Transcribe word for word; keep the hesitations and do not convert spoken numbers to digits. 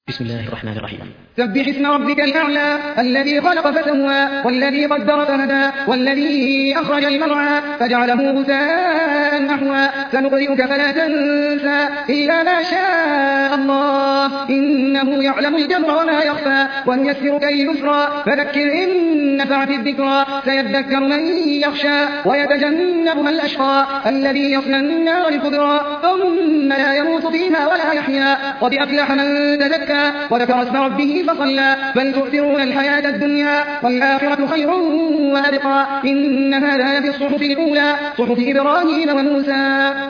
بسم الله الرحمن الرحيم. سبح اسم ربك الأعلى الذي خلق فسوى والذي قدر فهدى والذي أخرج المرعى فجعله غثاء نحوا سنقرئك فلا تنسى إلا ما شاء الله إنه يعلم الجهر وما يخفى ونيسرك لليسرى فذكر إن نفعت الذكرى سيذكر من يخشى ويتجنبها الأشقى الذي يصلى النار الكبرى ثم لا يموت فيها ولا يحيا قد أفلح من تزكى وذكر اسم ربه فصلى بل تؤثرون الحياة الدنيا والآخرة خير وأبقى إن هذا لفي الصحف الأولى صحف إبراهيم وموسى.